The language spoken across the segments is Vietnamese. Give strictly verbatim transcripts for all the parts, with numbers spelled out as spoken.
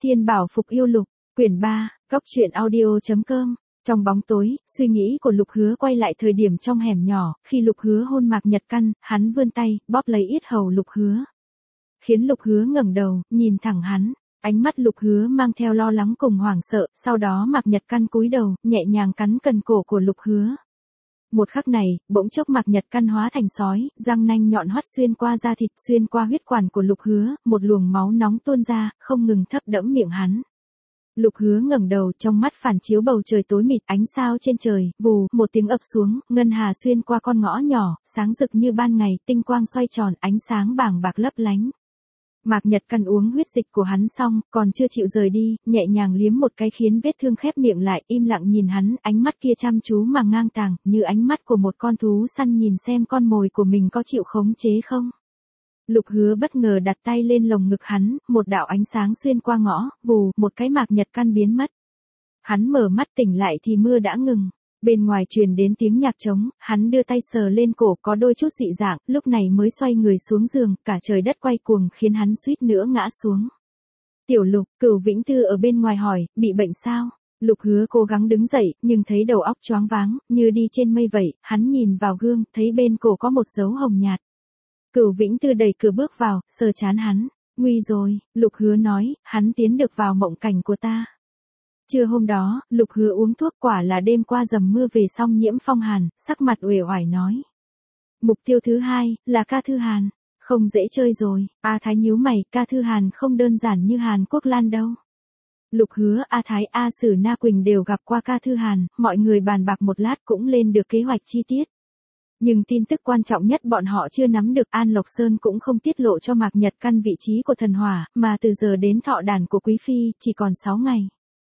Thiên Bảo Phục Yêu Lục, quyển ba, góc truyện audio.com. Trong bóng tối, suy nghĩ của Lục Hứa quay lại thời điểm trong hẻm nhỏ, khi Lục Hứa hôn Mạc Nhật Căn, hắn vươn tay, bóp lấy yết hầu Lục Hứa. Khiến Lục Hứa ngẩng đầu, nhìn thẳng hắn, ánh mắt Lục Hứa mang theo lo lắng cùng hoảng sợ, sau đó Mạc Nhật Căn cúi đầu, nhẹ nhàng cắn cần cổ của Lục Hứa. Một khắc này, bỗng chốc Mạc Nhật Căn hóa thành sói, răng nanh nhọn hoắt xuyên qua da thịt, xuyên qua huyết quản của Lục Hứa, một luồng máu nóng tuôn ra, không ngừng thấm đẫm miệng hắn. Lục Hứa ngẩng đầu, trong mắt phản chiếu bầu trời tối mịt, ánh sao trên trời, vù, một tiếng ập xuống, ngân hà xuyên qua con ngõ nhỏ, sáng rực như ban ngày, tinh quang xoay tròn, ánh sáng bàng bạc lấp lánh. Mạc Nhật Căn uống huyết dịch của hắn xong, còn chưa chịu rời đi, nhẹ nhàng liếm một cái khiến vết thương khép miệng lại, im lặng nhìn hắn, ánh mắt kia chăm chú mà ngang tàng, như ánh mắt của một con thú săn nhìn xem con mồi của mình có chịu khống chế không. Lục Hứa bất ngờ đặt tay lên lồng ngực hắn, một đạo ánh sáng xuyên qua ngõ, vù, một cái Mạc Nhật Căn biến mất. Hắn mở mắt tỉnh lại thì mưa đã ngừng. Bên ngoài truyền đến tiếng nhạc trống, hắn đưa tay sờ lên cổ có đôi chút dị dạng, lúc này mới xoay người xuống giường, cả trời đất quay cuồng khiến hắn suýt nữa ngã xuống. Tiểu Lục, Cửu Vĩnh Tư ở bên ngoài hỏi, bị bệnh sao? Lục Hứa cố gắng đứng dậy, nhưng thấy đầu óc choáng váng, như đi trên mây vậy, hắn nhìn vào gương, thấy bên cổ có một dấu hồng nhạt. Cửu Vĩnh Tư đẩy cửa bước vào, sờ trán hắn, nguy rồi, Lục Hứa nói, hắn tiến được vào mộng cảnh của ta. Trưa hôm đó, Lục Hứa uống thuốc, quả là đêm qua dầm mưa về xong nhiễm phong hàn, sắc mặt uể oải nói. Mục tiêu thứ hai, là ca thư Hàn. Không dễ chơi rồi, A Thái nhíu mày, ca thư Hàn không đơn giản như Hàn Quốc Lan đâu. Lục Hứa, A Thái, A Sử, Na Quỳnh đều gặp qua ca thư Hàn, mọi người bàn bạc một lát cũng lên được kế hoạch chi tiết. Nhưng tin tức quan trọng nhất bọn họ chưa nắm được, An Lộc Sơn cũng không tiết lộ cho Mạc Nhật Căn vị trí của thần hỏa, mà từ giờ đến thọ đàn của Quý Phi, chỉ còn sáu ngày.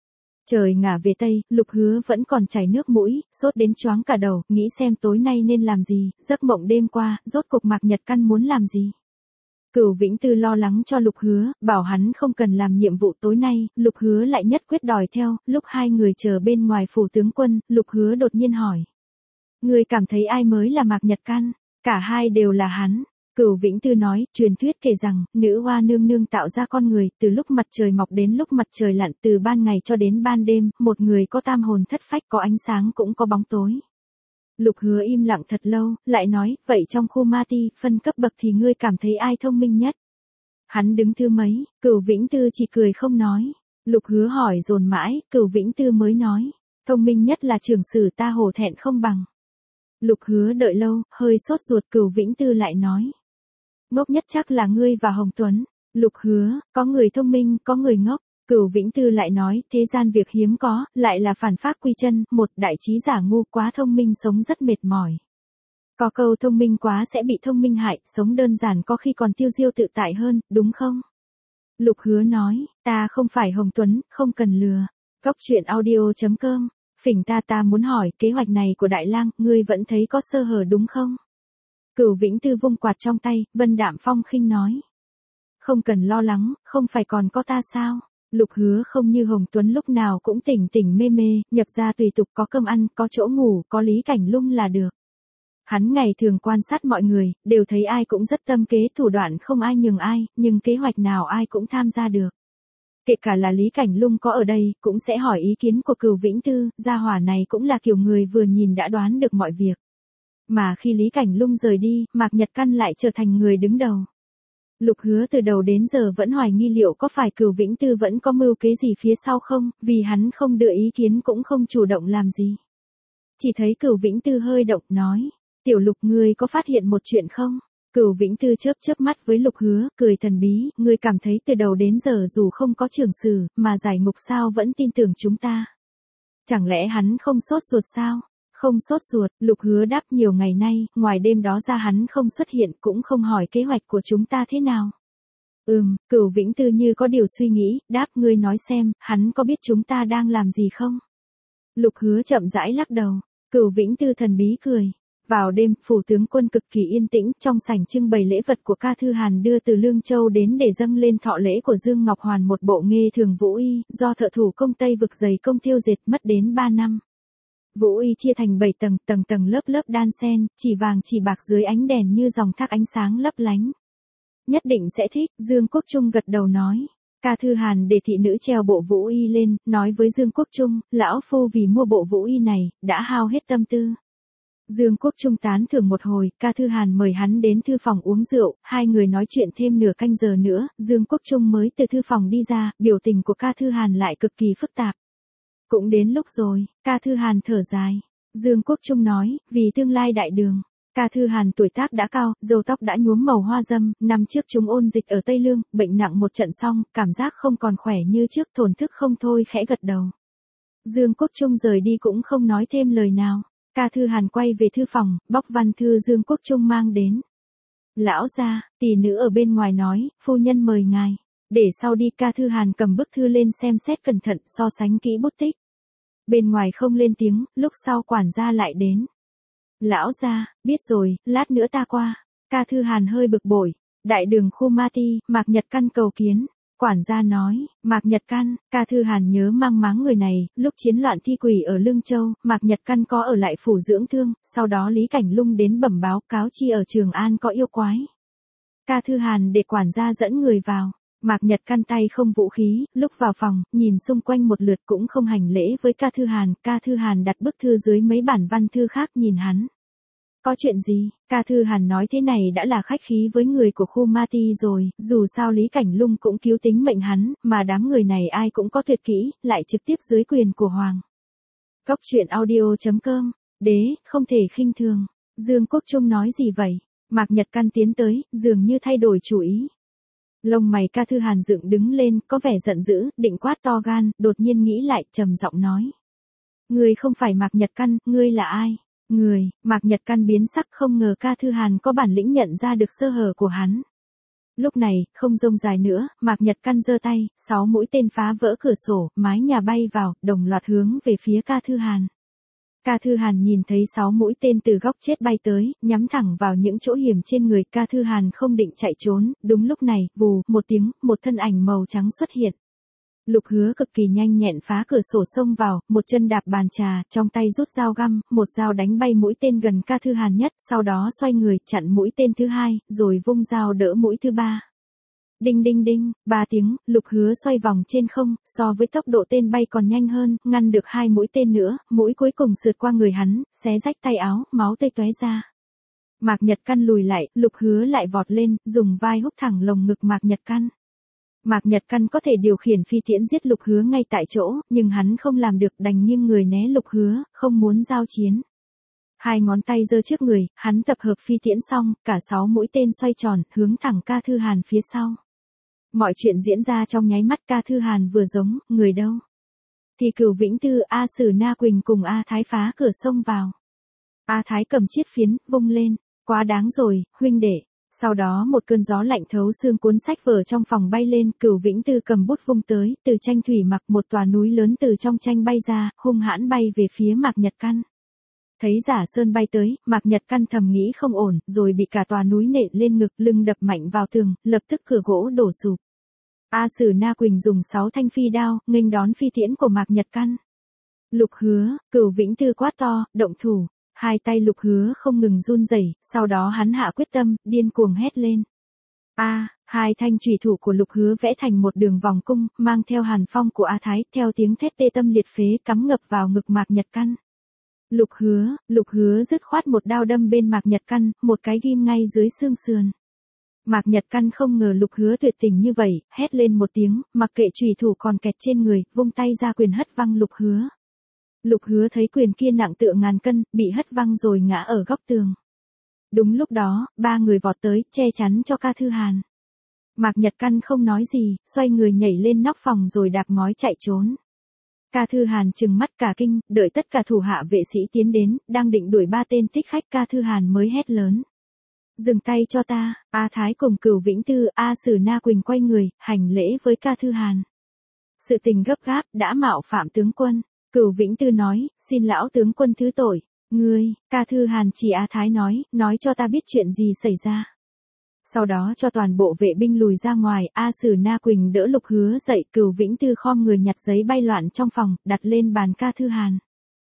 Trời ngả về Tây, Lục Hứa vẫn còn chảy nước mũi, sốt đến choáng cả đầu, nghĩ xem tối nay nên làm gì, giấc mộng đêm qua, rốt cuộc Mạc Nhật Căn muốn làm gì. Cửu Vĩnh Tư lo lắng cho Lục Hứa, bảo hắn không cần làm nhiệm vụ tối nay, Lục Hứa lại nhất quyết đòi theo, lúc hai người chờ bên ngoài phủ tướng quân, Lục Hứa đột nhiên hỏi. Người cảm thấy ai mới là Mạc Nhật Căn? Cả hai đều là hắn. Cửu Vĩnh Tư nói, truyền thuyết kể rằng, nữ hoa nương nương tạo ra con người, từ lúc mặt trời mọc đến lúc mặt trời lặn, từ ban ngày cho đến ban đêm, một người có tam hồn thất phách, có ánh sáng cũng có bóng tối. Lục Hứa im lặng thật lâu, lại nói, vậy trong khu ma ti, phân cấp bậc thì ngươi cảm thấy ai thông minh nhất? Hắn đứng thứ mấy? Cửu Vĩnh Tư chỉ cười không nói. Lục Hứa hỏi dồn mãi, Cửu Vĩnh Tư mới nói, thông minh nhất là trưởng sử, ta hổ thẹn không bằng. Lục Hứa đợi lâu, hơi sốt ruột, Cửu Vĩnh Tư lại nói. Ngốc nhất chắc là ngươi và Hồng Tuấn. Lục Hứa, có người thông minh, có người ngốc. Cửu Vĩnh Tư lại nói, thế gian việc hiếm có, lại là phản phác quy chân, một đại trí giả ngu, quá thông minh sống rất mệt mỏi. Có câu thông minh quá sẽ bị thông minh hại, sống đơn giản có khi còn tiêu diêu tự tại hơn, đúng không? Lục Hứa nói, ta không phải Hồng Tuấn, không cần lừa. Góc truyện audio.com. Phỉnh ta ta muốn hỏi, kế hoạch này của Đại Lang, ngươi vẫn thấy có sơ hở đúng không? Cửu Vĩnh Tư vung quạt trong tay, vân đạm phong khinh nói. Không cần lo lắng, không phải còn có ta sao? Lục Hứa không như Hồng Tuấn lúc nào cũng tỉnh tỉnh mê mê, nhập ra tùy tục, có cơm ăn, có chỗ ngủ, có Lý Cảnh Lung là được. Hắn ngày thường quan sát mọi người, đều thấy ai cũng rất tâm kế thủ đoạn, không ai nhường ai, nhưng kế hoạch nào ai cũng tham gia được. Kể cả là Lý Cảnh Lung có ở đây, cũng sẽ hỏi ý kiến của Cửu Vĩnh Tư, gia hỏa này cũng là kiểu người vừa nhìn đã đoán được mọi việc. Mà khi Lý Cảnh Lung rời đi, Mạc Nhật Căn lại trở thành người đứng đầu. Lục Hứa từ đầu đến giờ vẫn hoài nghi liệu có phải Cửu Vĩnh Tư vẫn có mưu kế gì phía sau không, vì hắn không đưa ý kiến cũng không chủ động làm gì. Chỉ thấy Cửu Vĩnh Tư hơi động nói, Tiểu Lục ngươi có phát hiện một chuyện không? Cửu Vĩnh Tư chớp chớp mắt với Lục Hứa, cười thần bí, ngươi cảm thấy từ đầu đến giờ dù không có trưởng sử, mà giải ngục sao vẫn tin tưởng chúng ta? Chẳng lẽ hắn không sốt ruột sao? Không sốt ruột, Lục Hứa đáp, nhiều ngày nay, ngoài đêm đó ra hắn không xuất hiện, cũng không hỏi kế hoạch của chúng ta thế nào. Ừm, Cửu Vĩnh Tư như có điều suy nghĩ, đáp, ngươi nói xem, hắn có biết chúng ta đang làm gì không? Lục Hứa chậm rãi lắc đầu. Cửu Vĩnh Tư thần bí cười. Vào đêm, phủ tướng quân cực kỳ yên tĩnh, trong sảnh trưng bày lễ vật của ca thư Hàn đưa từ Lương Châu đến để dâng lên thọ lễ của Dương Ngọc Hoàn một bộ nghê thường vũ y, do thợ thủ công Tây vực dày công thiêu dệt, mất đến ba năm. Vũ y chia thành bảy tầng, tầng tầng lớp lớp đan xen, chỉ vàng chỉ bạc dưới ánh đèn như dòng thác ánh sáng lấp lánh. Nhất định sẽ thích, Dương Quốc Trung gật đầu nói. Ca Thư Hàn để thị nữ treo bộ vũ y lên, nói với Dương Quốc Trung, lão phu vì mua bộ vũ y này, đã hao hết tâm tư. Dương Quốc Trung tán thưởng một hồi, Ca Thư Hàn mời hắn đến thư phòng uống rượu, hai người nói chuyện thêm nửa canh giờ nữa, Dương Quốc Trung mới từ thư phòng đi ra, biểu tình của Ca Thư Hàn lại cực kỳ phức tạp. Cũng đến lúc rồi, Ca Thư Hàn thở dài. Dương Quốc Trung nói, vì tương lai đại đường. Ca Thư Hàn tuổi tác đã cao, râu tóc đã nhuốm màu hoa dâm, năm trước chúng ôn dịch ở Tây Lương, bệnh nặng một trận xong, cảm giác không còn khỏe như trước, thổn thức không thôi khẽ gật đầu. Dương Quốc Trung rời đi cũng không nói thêm lời nào. Ca Thư Hàn quay về thư phòng, bóc văn thư Dương Quốc Trung mang đến. Lão gia, tỷ nữ ở bên ngoài nói, phu nhân mời ngài. Để sau đi. Ca Thư Hàn cầm bức thư lên xem xét cẩn thận, so sánh kỹ bút tích. Bên ngoài không lên tiếng, lúc sau quản gia lại đến. Lão gia, biết rồi, lát nữa ta qua. Ca Thư Hàn hơi bực bội. Đại đường khu Ma Ti, Mạc Nhật Căn cầu kiến. Quản gia nói, Mạc Nhật Căn. Ca Thư Hàn nhớ mang máng người này, lúc chiến loạn thi quỷ ở Lương Châu, Mạc Nhật Căn có ở lại phủ dưỡng thương, sau đó Lý Cảnh Lung đến bẩm báo cáo chi ở Trường An có yêu quái. Ca Thư Hàn để quản gia dẫn người vào. Mạc Nhật Căn tay không vũ khí, lúc vào phòng, nhìn xung quanh một lượt cũng không hành lễ với Ca Thư Hàn, Ca Thư Hàn đặt bức thư dưới mấy bản văn thư khác nhìn hắn. Có chuyện gì? Ca Thư Hàn nói thế này đã là khách khí với người của khu Ma Ti rồi, dù sao Lý Cảnh Lung cũng cứu tính mệnh hắn, mà đám người này ai cũng có tuyệt kỹ, lại trực tiếp dưới quyền của Hoàng. Cốc truyện audio chấm com, đế, không thể khinh thường. Dương Quốc Trung nói gì vậy? Mạc Nhật Căn tiến tới, dường như thay đổi chủ ý. Lông mày Ca Thư Hàn dựng đứng lên, có vẻ giận dữ, định quát to gan, đột nhiên nghĩ lại, trầm giọng nói. Ngươi không phải Mạc Nhật Căn, ngươi là ai? Người, Mạc Nhật Căn biến sắc, không ngờ Ca Thư Hàn có bản lĩnh nhận ra được sơ hở của hắn. Lúc này, không rông dài nữa, Mạc Nhật Căn giơ tay, sáu mũi tên phá vỡ cửa sổ, mái nhà bay vào, đồng loạt hướng về phía Ca Thư Hàn. Ca Thư Hàn nhìn thấy sáu mũi tên từ góc chết bay tới, nhắm thẳng vào những chỗ hiểm trên người. Ca Thư Hàn không định chạy trốn, đúng lúc này, vù, một tiếng, một thân ảnh màu trắng xuất hiện. Lục Hứa cực kỳ nhanh nhẹn phá cửa sổ xông vào, một chân đạp bàn trà, trong tay rút dao găm, một dao đánh bay mũi tên gần Ca Thư Hàn nhất, sau đó xoay người, chặn mũi tên thứ hai, rồi vung dao đỡ mũi thứ ba. Đinh đinh đinh, ba tiếng, Lục Hứa xoay vòng trên không, so với tốc độ tên bay còn nhanh hơn, ngăn được hai mũi tên nữa, mũi cuối cùng sượt qua người hắn, xé rách tay áo, máu tươi tóe ra. Mạc Nhật Căn lùi lại, Lục Hứa lại vọt lên, dùng vai húc thẳng lồng ngực Mạc Nhật Căn. Mạc Nhật Căn có thể điều khiển phi tiễn giết Lục Hứa ngay tại chỗ, nhưng hắn không làm được, đành nghiêng người né Lục Hứa, không muốn giao chiến. Hai ngón tay giơ trước người, hắn tập hợp phi tiễn xong, cả sáu mũi tên xoay tròn, hướng thẳng Ca Thư Hàn phía sau. Mọi chuyện diễn ra trong nháy mắt. Ca Thư Hàn vừa giống, người đâu? Thì Cửu Vĩnh Tư, A Sử Na Quỳnh cùng A Thái phá cửa xông vào. A Thái cầm chiết phiến, vung lên, quá đáng rồi, huynh đệ. Sau đó một cơn gió lạnh thấu xương cuốn sách vở trong phòng bay lên, Cửu Vĩnh Tư cầm bút vung tới, từ tranh thủy mặc một tòa núi lớn từ trong tranh bay ra, hung hãn bay về phía Mạc Nhật Căn. Thấy Giả Sơn bay tới, Mạc Nhật Căn thầm nghĩ không ổn, rồi bị cả tòa núi nện lên ngực, lưng đập mạnh vào tường, lập tức cửa gỗ đổ sụp. A Sử Na Quỳnh dùng sáu thanh phi đao, nghênh đón phi tiễn của Mạc Nhật Căn. Lục Hứa, Cửu Vĩnh Tư quát to, động thủ. Hai tay Lục Hứa không ngừng run rẩy, sau đó hắn hạ quyết tâm, điên cuồng hét lên. A, à, hai thanh chủy thủ của Lục Hứa vẽ thành một đường vòng cung, mang theo hàn phong của A Thái, theo tiếng thét tê tâm liệt phế cắm ngập vào ngực Mạc Nhật Căn. Lục Hứa, Lục Hứa dứt khoát một đao đâm bên Mạc Nhật Căn, một cái ghim ngay dưới xương sườn. Mạc Nhật Căn không ngờ Lục Hứa tuyệt tình như vậy, hét lên một tiếng, mặc kệ chủy thủ còn kẹt trên người, vung tay ra quyền hất văng Lục Hứa. Lục Hứa thấy quyền kia nặng tựa ngàn cân, bị hất văng rồi ngã ở góc tường. Đúng lúc đó, ba người vọt tới, che chắn cho Ca Thư Hàn. Mạc Nhật Căn không nói gì, xoay người nhảy lên nóc phòng rồi đạp ngói chạy trốn. Ca Thư Hàn trừng mắt cả kinh, đợi tất cả thủ hạ vệ sĩ tiến đến, đang định đuổi ba tên thích khách, Ca Thư Hàn mới hét lớn. Dừng tay cho ta. A Thái cùng Cửu Vĩnh Tư, A Sử Na Quỳnh quay người, hành lễ với Ca Thư Hàn. Sự tình gấp gáp, đã mạo phạm tướng quân. Cửu Vĩnh Tư nói, xin lão tướng quân thứ tội. Ngươi, Ca Thư Hàn chỉ A Thái nói, nói cho ta biết chuyện gì xảy ra. Sau đó cho toàn bộ vệ binh lùi ra ngoài, A Sử Na Quỳnh đỡ Lục Hứa dậy, Cửu Vĩnh Tư khom người nhặt giấy bay loạn trong phòng, đặt lên bàn Ca Thư Hàn.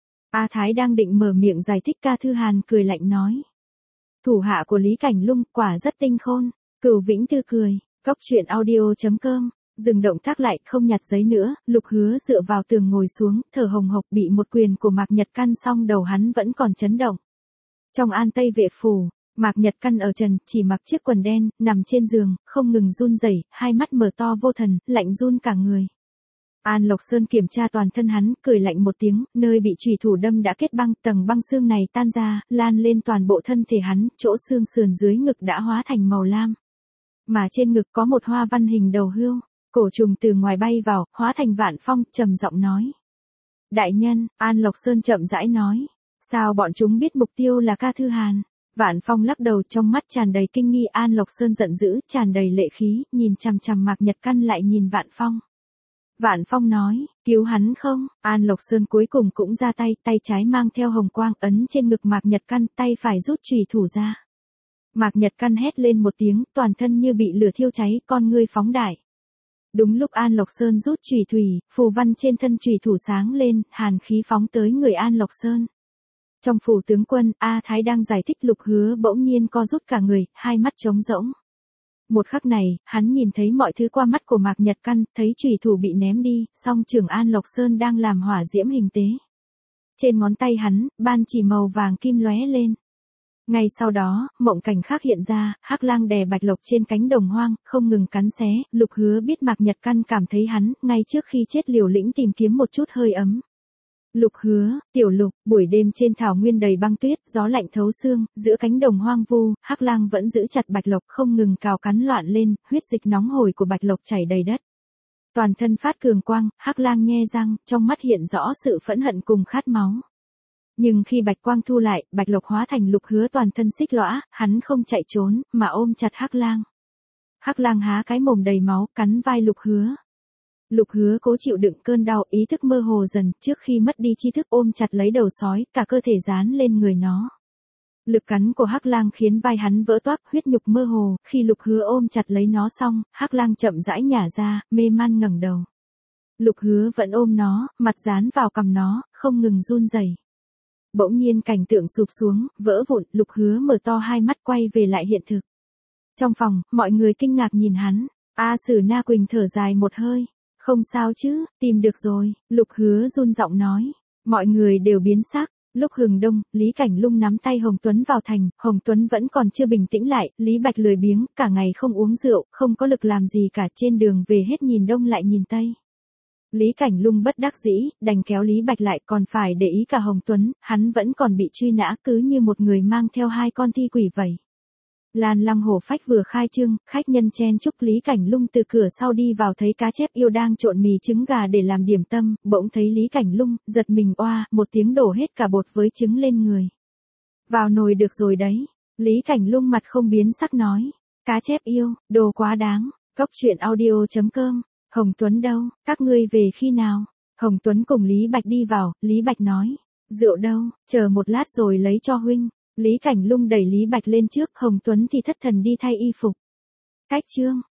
A Thái đang định mở miệng giải thích, Ca Thư Hàn cười lạnh nói. Thủ hạ của Lý Cảnh Lung, quả rất tinh khôn. Cửu Vĩnh Tư cười, cốc truyện audio chấm com. Dừng động tác lại, không nhặt giấy nữa, Lục Hứa dựa vào tường ngồi xuống, thở hồng hộc, bị một quyền của Mạc Nhật Căn xong đầu hắn vẫn còn chấn động. Trong An Tây vệ phủ, Mạc Nhật Căn ở trần, chỉ mặc chiếc quần đen, nằm trên giường, không ngừng run rẩy, hai mắt mở to vô thần, lạnh run cả người. An Lộc Sơn kiểm tra toàn thân hắn, cười lạnh một tiếng, nơi bị chủy thủ đâm đã kết băng, tầng băng xương này tan ra, lan lên toàn bộ thân thể hắn, chỗ xương sườn dưới ngực đã hóa thành màu lam. Mà trên ngực có một hoa văn hình đầu hươu, cổ trùng từ ngoài bay vào, hóa thành Vạn Phong, trầm giọng nói. Đại nhân, An Lộc Sơn chậm rãi nói, sao bọn chúng biết mục tiêu là Ca Thư Hàn? Vạn Phong lắc đầu, trong mắt tràn đầy kinh nghi. An Lộc Sơn giận dữ, tràn đầy lệ khí, nhìn chằm chằm Mạc Nhật Căn lại nhìn Vạn Phong. Vạn Phong nói, cứu hắn không? An Lộc Sơn cuối cùng cũng ra tay, tay trái mang theo hồng quang ấn trên ngực Mạc Nhật Căn, tay phải rút chùy thủ ra. Mạc Nhật Căn hét lên một tiếng, toàn thân như bị lửa thiêu cháy, con ngươi phóng đại. Đúng lúc An Lộc Sơn rút chùy thủy, phù văn trên thân chùy thủ sáng lên, hàn khí phóng tới người An Lộc Sơn. Trong phủ tướng quân, A Thái đang giải thích, Lục Hứa bỗng nhiên co rút cả người, hai mắt trống rỗng. Một khắc này, hắn nhìn thấy mọi thứ qua mắt của Mạc Nhật Căn, thấy chùy thủ bị ném đi, song trưởng An Lộc Sơn đang làm hỏa diễm hình tế. Trên ngón tay hắn, ban chỉ màu vàng kim lóe lên. Ngay sau đó, mộng cảnh khác hiện ra, Hắc Lang đè Bạch Lộc trên cánh đồng hoang, không ngừng cắn xé. Lục Hứa biết Mạc Nhật Căn cảm thấy hắn, ngay trước khi chết liều lĩnh tìm kiếm một chút hơi ấm. Lục Hứa, Tiểu Lục, buổi đêm trên thảo nguyên đầy băng tuyết, gió lạnh thấu xương, giữa cánh đồng hoang vu, Hắc Lang vẫn giữ chặt Bạch Lộc, không ngừng cào cắn loạn lên, huyết dịch nóng hổi của Bạch Lộc chảy đầy đất. Toàn thân phát cường quang, Hắc Lang nhe răng, trong mắt hiện rõ sự phẫn hận cùng khát máu. Nhưng khi bạch quang thu lại, Bạch Lộc hóa thành Lục Hứa toàn thân xích lõa, hắn không chạy trốn, mà ôm chặt Hắc Lang. Hắc Lang há cái mồm đầy máu, cắn vai Lục Hứa. Lục Hứa cố chịu đựng cơn đau, ý thức mơ hồ dần, trước khi mất đi tri thức ôm chặt lấy đầu sói, cả cơ thể dán lên người nó. Lực cắn của Hắc Lang khiến vai hắn vỡ toác, huyết nhục mơ hồ, khi Lục Hứa ôm chặt lấy nó xong, Hắc Lang chậm rãi nhả ra, mê man ngẩng đầu. Lục Hứa vẫn ôm nó, mặt dán vào cằm nó, không ngừng run rẩy. Bỗng nhiên cảnh tượng sụp xuống, vỡ vụn, Lục Hứa mở to hai mắt quay về lại hiện thực. Trong phòng, mọi người kinh ngạc nhìn hắn, A Sử Na Quỳnh thở dài một hơi. Không sao chứ, tìm được rồi, Lục Hứa run giọng nói. Mọi người đều biến sắc. Lúc hừng đông, Lý Cảnh Lung nắm tay Hồng Tuấn vào thành, Hồng Tuấn vẫn còn chưa bình tĩnh lại, Lý Bạch lười biếng, cả ngày không uống rượu, không có lực làm gì cả, trên đường về hết nhìn đông lại nhìn tây. Lý Cảnh Lung bất đắc dĩ, đành kéo Lý Bạch lại, còn phải để ý cả Hồng Tuấn, hắn vẫn còn bị truy nã, cứ như một người mang theo hai con thi quỷ vậy. Lan Lăng Hổ Phách vừa khai trương, khách nhân chen chúc, Lý Cảnh Lung từ cửa sau đi vào thấy cá chép yêu đang trộn mì trứng gà để làm điểm tâm, bỗng thấy Lý Cảnh Lung, giật mình oa, một tiếng đổ hết cả bột với trứng lên người. Vào nồi được rồi đấy. Lý Cảnh Lung mặt không biến sắc nói. Cá chép yêu, đồ quá đáng. Cốc truyện audio chấm com. Hồng Tuấn đâu, các ngươi về khi nào? Hồng Tuấn cùng Lý Bạch đi vào, Lý Bạch nói. Rượu đâu, chờ một lát rồi lấy cho huynh. Lý Cảnh Lung đẩy Lý Bạch lên trước, Hồng Tuấn thì thất thần đi thay y phục. Cách chương.